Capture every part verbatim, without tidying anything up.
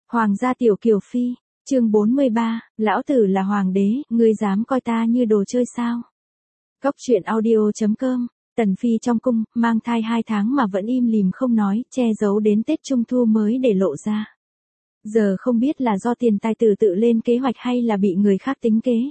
Hoàng gia tiểu kiều phi, chương bốn mươi ba, lão tử là hoàng đế, ngươi dám coi ta như đồ chơi sao? Cốc truyện audio.com, Tần Phi trong cung, mang thai hai tháng mà vẫn im lìm không nói, che giấu đến Tết Trung Thu mới để lộ ra. Giờ không biết là do tiền tài tử tự lên kế hoạch hay là bị người khác tính kế.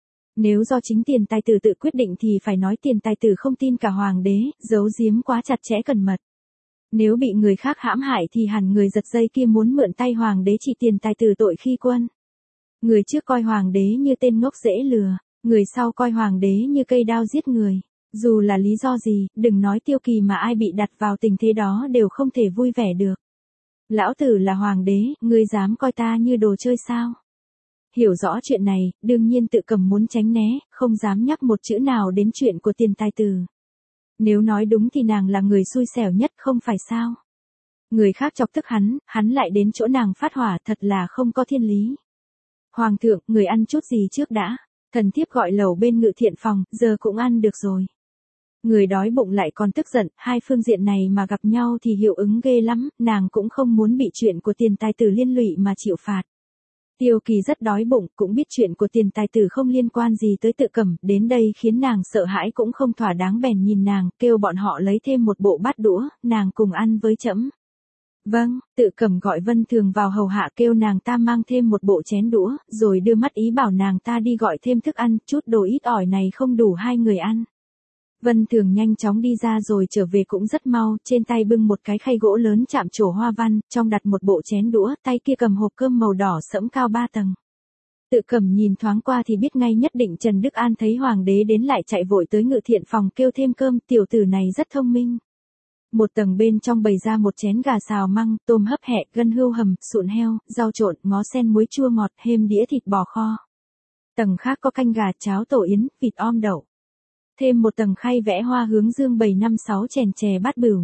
Nếu do chính tiền tài tử tự quyết định thì phải nói tiền tài tử không tin cả hoàng đế, giấu giếm quá chặt chẽ cẩn mật. Nếu bị người khác hãm hại thì hẳn người giật dây kia muốn mượn tay hoàng đế trị tiền tài tử tội khi quân. Người trước coi hoàng đế như tên ngốc dễ lừa, người sau coi hoàng đế như cây đao giết người. Dù là lý do gì, đừng nói Tiêu Kỳ mà ai bị đặt vào tình thế đó đều không thể vui vẻ được. Lão tử là hoàng đế, ngươi dám coi ta như đồ chơi sao? Hiểu rõ chuyện này, đương nhiên Tự Cầm muốn tránh né, không dám nhắc một chữ nào đến chuyện của tiền tài tử. Nếu nói đúng thì nàng là người xui xẻo nhất không phải sao? Người khác chọc tức hắn, hắn lại đến chỗ nàng phát hỏa, thật là không có thiên lý. Hoàng thượng, người ăn chút gì trước đã? Thần thiếp gọi lẩu bên ngự thiện phòng, giờ cũng ăn được rồi. Người đói bụng lại còn tức giận, hai phương diện này mà gặp nhau thì hiệu ứng ghê lắm, nàng cũng không muốn bị chuyện của tiền tài tử liên lụy mà chịu phạt. Tiêu Kỳ rất đói bụng, cũng biết chuyện của tiền tài tử không liên quan gì tới Tự Cầm, đến đây khiến nàng sợ hãi cũng không thỏa đáng bèn nhìn nàng, kêu bọn họ lấy thêm một bộ bát đũa, nàng cùng ăn với trẫm. Vâng, Tự Cầm gọi Vân Thường vào hầu hạ kêu nàng ta mang thêm một bộ chén đũa, rồi đưa mắt ý bảo nàng ta đi gọi thêm thức ăn, chút đồ ít ỏi này không đủ hai người ăn. Vân Thường nhanh chóng đi ra rồi trở về cũng rất mau, trên tay bưng một cái khay gỗ lớn chạm trổ hoa văn, trong đặt một bộ chén đũa, tay kia cầm hộp cơm màu đỏ sẫm cao ba tầng. Tự Cầm nhìn thoáng qua thì biết ngay nhất định Trần Đức An thấy hoàng đế đến lại chạy vội tới ngự thiện phòng kêu thêm cơm, tiểu tử này rất thông minh. Một tầng bên trong bày ra một chén gà xào măng, tôm hấp hẹ, gân hươu hầm, sụn heo, rau trộn, ngó sen muối chua ngọt, thêm đĩa thịt bò kho. Tầng khác có canh gà, cháo tổ yến, vịt om đậu. Thêm một tầng khay vẽ hoa hướng dương bảy năm sáu chèn chè bát bửu.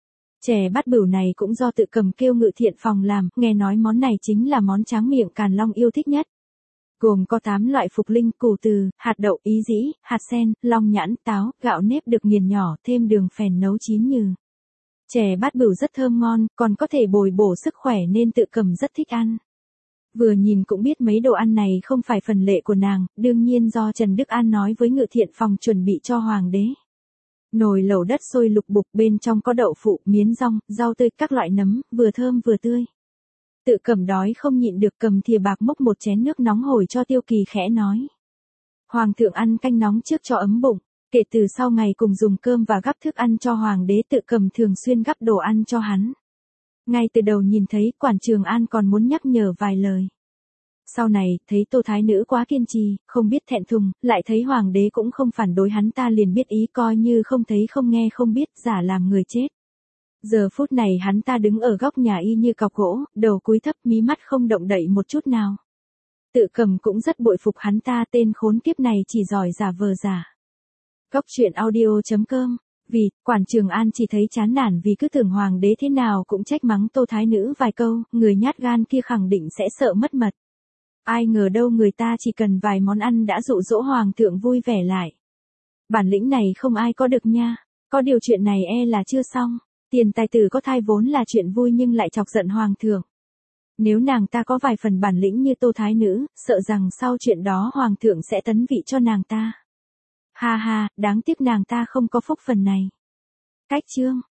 Chè bát bửu này cũng do Tự Cầm kêu ngự thiện phòng làm, nghe nói món này chính là món tráng miệng Càn Long yêu thích nhất. Gồm có tám loại phục linh, củ từ, hạt đậu, ý dĩ, hạt sen, long nhãn, táo, gạo nếp được nghiền nhỏ, thêm đường phèn nấu chín nhừ. Chè bát bửu rất thơm ngon, còn có thể bồi bổ sức khỏe nên Tự Cầm rất thích ăn. Vừa nhìn cũng biết mấy đồ ăn này không phải phần lệ của nàng, đương nhiên do Trần Đức An nói với ngự thiện phòng chuẩn bị cho hoàng đế. Nồi lẩu đất sôi lục bục, bên trong có đậu phụ, miến rong, rau tươi, các loại nấm, vừa thơm vừa tươi. Tự Cầm đói không nhịn được cầm thìa bạc múc một chén nước nóng hổi cho Tiêu Kỳ khẽ nói. Hoàng thượng ăn canh nóng trước cho ấm bụng, kể từ sau ngày cùng dùng cơm và gắp thức ăn cho hoàng đế Tự Cầm thường xuyên gắp đồ ăn cho hắn. Ngay từ đầu nhìn thấy quản Trường An còn muốn nhắc nhở vài lời. Sau này, thấy Tô Thái Nữ quá kiên trì, không biết thẹn thùng, lại thấy hoàng đế cũng không phản đối hắn ta liền biết ý coi như không thấy không nghe không biết, giả làm người chết. Giờ phút này hắn ta đứng ở góc nhà y như cọc gỗ, đầu cúi thấp mí mắt không động đậy một chút nào. Tự Cầm cũng rất bội phục hắn ta, tên khốn kiếp này chỉ giỏi giả vờ giả. Cốc truyện audio.com. Vì, quản Trường An chỉ thấy chán nản vì cứ tưởng hoàng đế thế nào cũng trách mắng Tô Thái Nữ vài câu, người nhát gan kia khẳng định sẽ sợ mất mật. Ai ngờ đâu người ta chỉ cần vài món ăn đã dụ dỗ hoàng thượng vui vẻ lại. Bản lĩnh này không ai có được nha, có điều chuyện này e là chưa xong, tiền tài tử có thai vốn là chuyện vui nhưng lại chọc giận hoàng thượng. Nếu nàng ta có vài phần bản lĩnh như Tô Thái Nữ, sợ rằng sau chuyện đó hoàng thượng sẽ tấn vị cho nàng ta. Ha ha, đáng tiếc nàng ta không có phúc phần này. Cách chương